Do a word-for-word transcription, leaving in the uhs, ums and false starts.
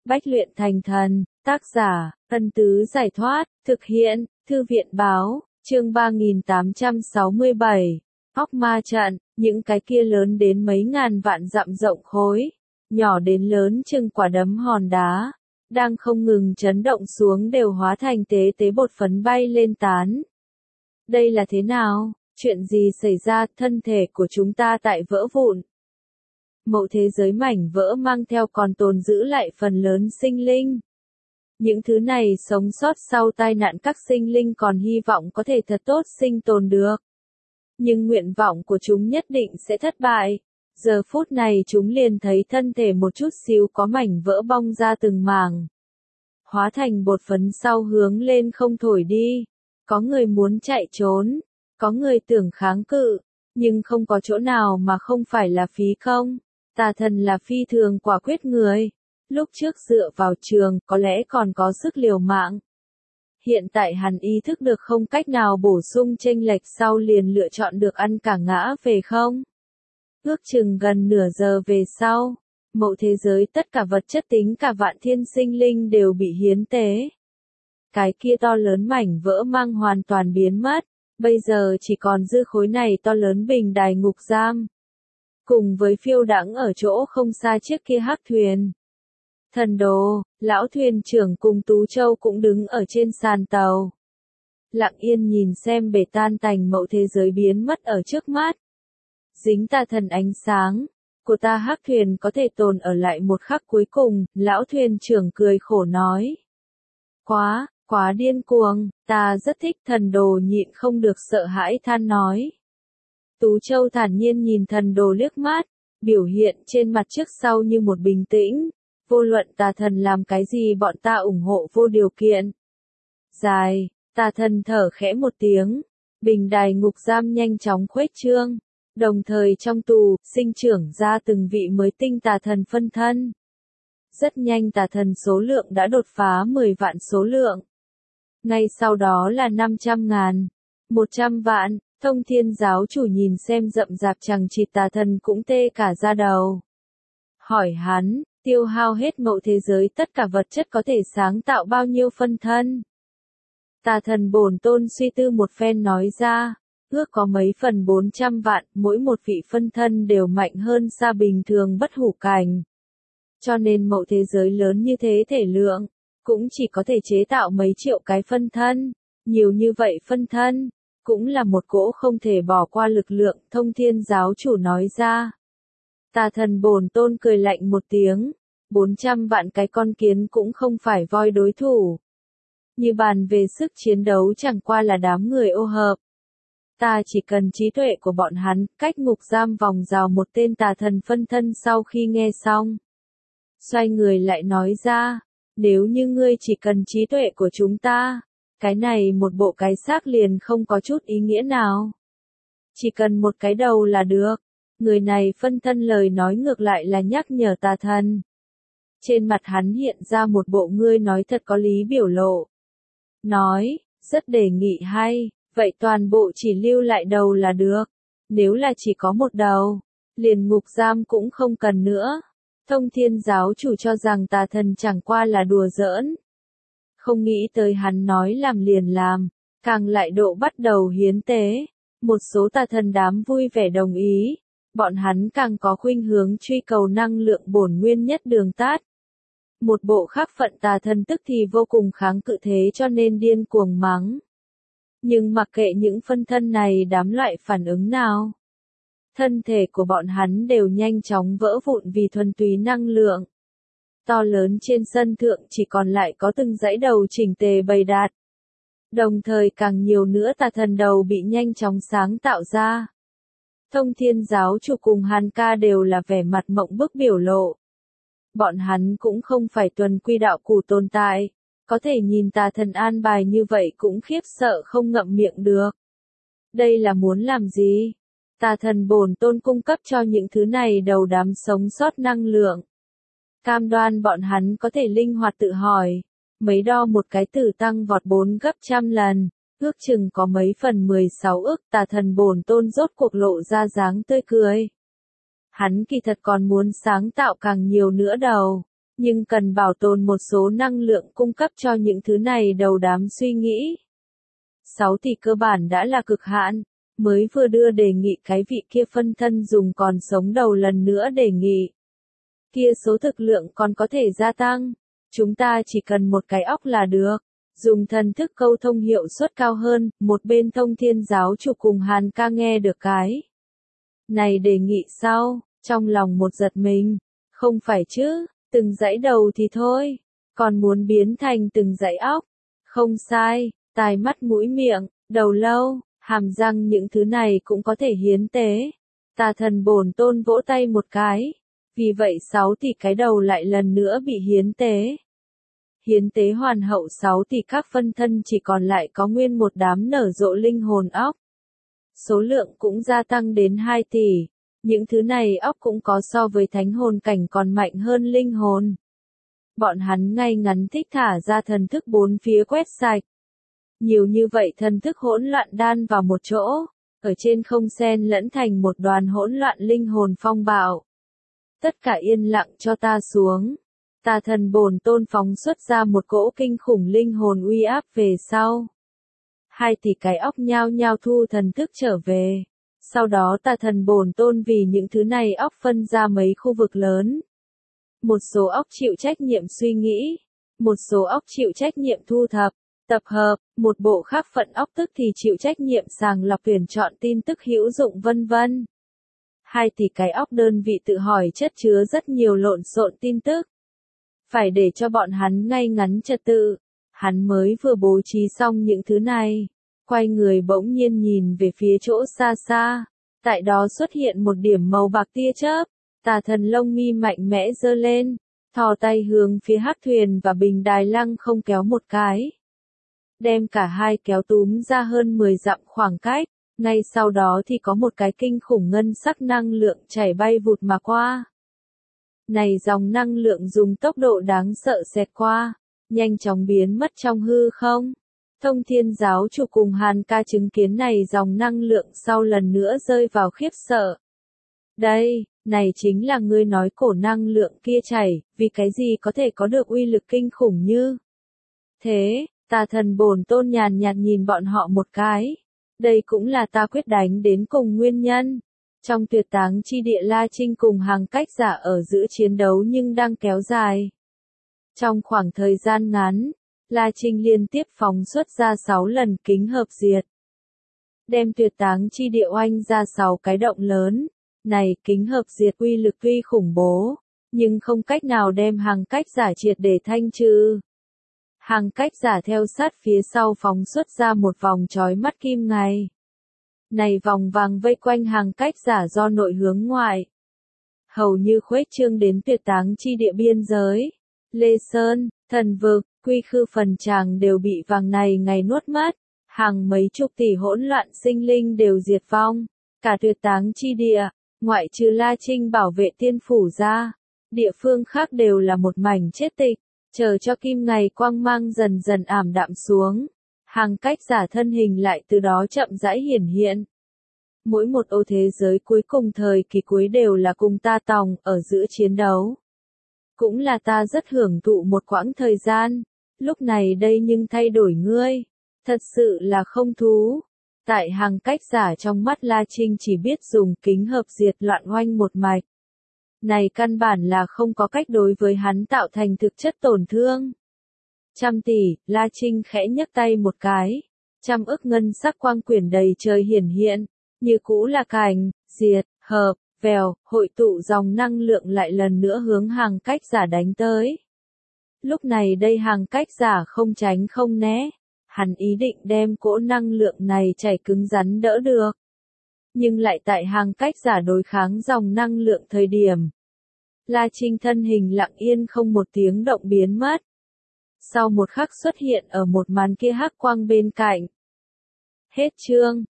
Bách luyện thành thần, tác giả, Ân Tứ Giải Thoát, thực hiện, Thư viện Báo, chương ba nghìn tám trăm sáu mươi bảy, Óc Ma Trận, những cái kia lớn đến mấy ngàn vạn dặm rộng khối, nhỏ đến lớn chừng quả đấm hòn đá, đang không ngừng chấn động xuống đều hóa thành tế tế bột phấn bay lên tán. Đây là thế nào? Chuyện gì xảy ra? Thân thể của chúng ta tại vỡ vụn. Mậu thế giới mảnh vỡ mang theo còn tồn giữ lại phần lớn sinh linh. Những thứ này sống sót sau tai nạn, các sinh linh còn hy vọng có thể thật tốt sinh tồn được. Nhưng nguyện vọng của chúng nhất định sẽ thất bại. Giờ phút này chúng liền thấy thân thể một chút xíu có mảnh vỡ bong ra từng mảng. Hóa thành bột phấn sau hướng lên không thổi đi. Có người muốn chạy trốn, có người tưởng kháng cự, nhưng không có chỗ nào mà không phải là phí công. Tà thần là phi thường quả quyết người. Lúc trước dựa vào trường có lẽ còn có sức liều mạng. Hiện tại hắn ý thức được không cách nào bổ sung chênh lệch sau liền lựa chọn được ăn cả ngã về không. Ước chừng gần nửa giờ về sau, mậu thế giới tất cả vật chất tính cả vạn thiên sinh linh đều bị hiến tế. Cái kia to lớn mảnh vỡ mang hoàn toàn biến mất, bây giờ chỉ còn dư khối này to lớn bình đài ngục giam. Cùng với phiêu đãng ở chỗ không xa chiếc kia hắc thuyền. Thần đồ, lão thuyền trưởng cùng Tú Châu cũng đứng ở trên sàn tàu. Lặng yên nhìn xem bể tan tành mậu thế giới biến mất ở trước mắt. Dính tà thần ánh sáng, của ta hắc thuyền có thể tồn ở lại một khắc cuối cùng, lão thuyền trưởng cười khổ nói. Quá, quá điên cuồng, ta rất thích. Thần đồ nhịn không được sợ hãi than nói. Tú Châu thản nhiên nhìn thần đồ liếc mắt, biểu hiện trên mặt trước sau như một bình tĩnh. Vô luận tà thần làm cái gì bọn ta ủng hộ vô điều kiện. Dài, tà thần thở khẽ một tiếng, bình đài ngục giam nhanh chóng khuếch trương. Đồng thời trong tù, sinh trưởng ra từng vị mới tinh tà thần phân thân. Rất nhanh tà thần số lượng đã đột phá mười vạn số lượng. Ngay sau đó là năm trăm ngàn, một trăm vạn, Thông Thiên giáo chủ nhìn xem rậm rạp chằng chịt tà thần cũng tê cả da đầu. Hỏi hắn, tiêu hao hết mậu thế giới tất cả vật chất có thể sáng tạo bao nhiêu phân thân? Tà thần bổn tôn suy tư một phen nói ra, ước có mấy phần bốn trăm vạn, mỗi một vị phân thân đều mạnh hơn xa bình thường bất hủ cảnh. Cho nên mậu thế giới lớn như thế thể lượng, cũng chỉ có thể chế tạo mấy triệu cái phân thân, nhiều như vậy phân thân, cũng là một cỗ không thể bỏ qua lực lượng. Thông Thiên giáo chủ nói ra. Tà thần bổn tôn cười lạnh một tiếng, bốn trăm vạn cái con kiến cũng không phải voi đối thủ. Như bàn về sức chiến đấu chẳng qua là đám người ô hợp. Ta chỉ cần trí tuệ của bọn hắn, cách ngục giam vòng rào một tên tà thần phân thân. Sau khi nghe xong, xoay người lại nói ra, nếu như ngươi chỉ cần trí tuệ của chúng ta, cái này một bộ cái xác liền không có chút ý nghĩa nào. Chỉ cần một cái đầu là được. Người này phân thân lời nói ngược lại là nhắc nhở tà thần. Trên mặt hắn hiện ra một bộ ngươi nói thật có lý biểu lộ. Nói, rất đề nghị hay, vậy toàn bộ chỉ lưu lại đầu là được. Nếu là chỉ có một đầu, liền ngục giam cũng không cần nữa. Thông Thiên giáo chủ cho rằng tà thần chẳng qua là đùa giỡn. Không nghĩ tới hắn nói làm liền làm, càng lại độ bắt đầu hiến tế. Một số tà thần đám vui vẻ đồng ý. Bọn hắn càng có khuynh hướng truy cầu năng lượng bổn nguyên nhất đường tát. Một bộ khác phận tà thần tức thì vô cùng kháng cự, thế cho nên điên cuồng mắng. Nhưng mặc kệ những phân thân này đám loại phản ứng nào, thân thể của bọn hắn đều nhanh chóng vỡ vụn vì thuần túy năng lượng. To lớn trên sân thượng chỉ còn lại có từng dãy đầu chỉnh tề bày đạt. Đồng thời càng nhiều nữa tà thần đầu bị nhanh chóng sáng tạo ra. Thông Thiên giáo chủ cùng Hàn Ca đều là vẻ mặt mộng bức biểu lộ. Bọn hắn cũng không phải tuần quy đạo cụ tồn tại, có thể nhìn tà thần an bài như vậy cũng khiếp sợ không ngậm miệng được. Đây là muốn làm gì? Tà thần bổn tôn cung cấp cho những thứ này đầu đám sống sót năng lượng. Cam đoan bọn hắn có thể linh hoạt tự hỏi, mấy đo một cái tử tăng vọt bốn gấp trăm lần. Ước chừng có mấy phần mười sáu ức. Tà thần bổn tôn rốt cuộc lộ ra dáng tươi cười. Hắn kỳ thật còn muốn sáng tạo càng nhiều nữa đầu. nhưng cần bảo tồn một số năng lượng cung cấp cho những thứ này đầu đám suy nghĩ. sáu tỷ cơ bản đã là cực hạn, mới vừa đưa đề nghị cái vị kia phân thân dùng còn sống đầu lần nữa đề nghị. Kia số thực lượng còn có thể gia tăng, chúng ta chỉ cần một cái óc là được. Dùng thần thức câu thông hiệu suất cao hơn, một bên Thông Thiên giáo chủ cùng Hàn ca nghe được cái này đề nghị sau, trong lòng một giật mình, không phải chứ, từng dãy đầu thì thôi, còn muốn biến thành từng dãy óc, không sai, tai mắt mũi miệng, đầu lâu, hàm răng những thứ này cũng có thể hiến tế. Tà thần bổn tôn vỗ tay một cái, vì vậy sáu tỷ cái đầu lại lần nữa bị hiến tế. Hiến tế hoàn hậu sáu tỷ các phân thân chỉ còn lại có nguyên một đám nở rộ linh hồn óc. Số lượng cũng gia tăng đến hai tỷ, những thứ này óc cũng có so với thánh hồn cảnh còn mạnh hơn linh hồn. Bọn hắn ngay ngắn thích thả ra thần thức bốn phía quét sạch. Nhiều như vậy thần thức hỗn loạn đan vào một chỗ, ở trên không xen lẫn thành một đoàn hỗn loạn linh hồn phong bạo. Tất cả yên lặng cho ta xuống. Tà thần bổn tôn phóng xuất ra một cỗ kinh khủng linh hồn uy áp về sau. Hai tỷ cái óc nhao nhao thu thần thức trở về. Sau đó tà thần bổn tôn vì những thứ này óc phân ra mấy khu vực lớn. Một số óc chịu trách nhiệm suy nghĩ, một số óc chịu trách nhiệm thu thập, tập hợp, một bộ khác phận óc tức thì chịu trách nhiệm sàng lọc tuyển chọn tin tức hữu dụng vân vân. Hai tỷ cái óc đơn vị tự hỏi chất chứa rất nhiều lộn xộn tin tức. Phải để cho bọn hắn ngay ngắn trật tự. Hắn mới vừa bố trí xong những thứ này. Quay người bỗng nhiên nhìn về phía chỗ xa xa. Tại đó xuất hiện một điểm màu bạc tia chớp. Tà thần lông mi mạnh mẽ giơ lên. Thò tay hướng phía hắc thuyền và bình đài lăng không kéo một cái. Đem cả hai kéo túm ra hơn mười dặm khoảng cách. Ngay sau đó thì có một cái kinh khủng ngân sắc năng lượng chảy bay vụt mà qua. Này dòng năng lượng dùng tốc độ đáng sợ xẹt qua, nhanh chóng biến mất trong hư không. Thông Thiên giáo chủ cùng Hàn ca chứng kiến này dòng năng lượng sau lần nữa rơi vào khiếp sợ. Đây, này chính là ngươi nói cổ năng lượng kia chảy, vì cái gì có thể có được uy lực kinh khủng như thế. Tà thần bổn tôn nhàn nhạt nhìn bọn họ một cái. Đây cũng là ta quyết đánh đến cùng nguyên nhân. Trong tuyệt táng chi địa La Trinh cùng hàng cách giả ở giữa chiến đấu nhưng đang kéo dài. Trong khoảng thời gian ngắn, La Trinh liên tiếp phóng xuất ra sáu lần kính hợp diệt. Đem tuyệt táng chi địa oanh ra sáu cái động lớn. Này kính hợp diệt uy lực tuy khủng bố, nhưng không cách nào đem hàng cách giả triệt để thanh trừ. Hàng cách giả theo sát phía sau phóng xuất ra một vòng chói mắt kim ngày. Này vòng vàng vây quanh hàng cách giả do nội hướng ngoại. Hầu như khuếch trương đến tuyệt táng chi địa biên giới. Lê Sơn, thần vực, quy khư phần tràng đều bị vàng này ngày nuốt mất. Hàng mấy chục tỷ hỗn loạn sinh linh đều diệt vong. Cả tuyệt táng chi địa, ngoại trừ La Trinh bảo vệ tiên phủ ra. Địa phương khác đều là một mảnh chết tịch. Chờ cho kim ngày quang mang dần dần ảm đạm xuống. Hàng cách giả thân hình lại từ đó chậm rãi hiển hiện. Mỗi một ô thế giới cuối cùng thời kỳ cuối đều là cùng ta tòng ở giữa chiến đấu. Cũng là ta rất hưởng thụ một quãng thời gian. Lúc này đây nhưng thay đổi ngươi. Thật sự là không thú. Tại hàng cách giả trong mắt La Trinh chỉ biết dùng kính hợp diệt loạn oanh một mạch. Này căn bản là không có cách đối với hắn tạo thành thực chất tổn thương. Trăm tỷ, La Trinh khẽ nhấc tay một cái. Trăm ức ngân sắc quang quyển đầy trời hiển hiện. Như cũ là cành, diệt, hợp, vèo, hội tụ dòng năng lượng lại lần nữa hướng hàng cách giả đánh tới. Lúc này đây hàng cách giả không tránh không né. Hắn ý định đem cỗ năng lượng này chảy cứng rắn đỡ được. Nhưng lại tại hàng cách giả đối kháng dòng năng lượng thời điểm. La Trinh thân hình lặng yên không một tiếng động biến mất. Sau một khắc xuất hiện ở một màn kia hắc quang bên cạnh. Hết chương.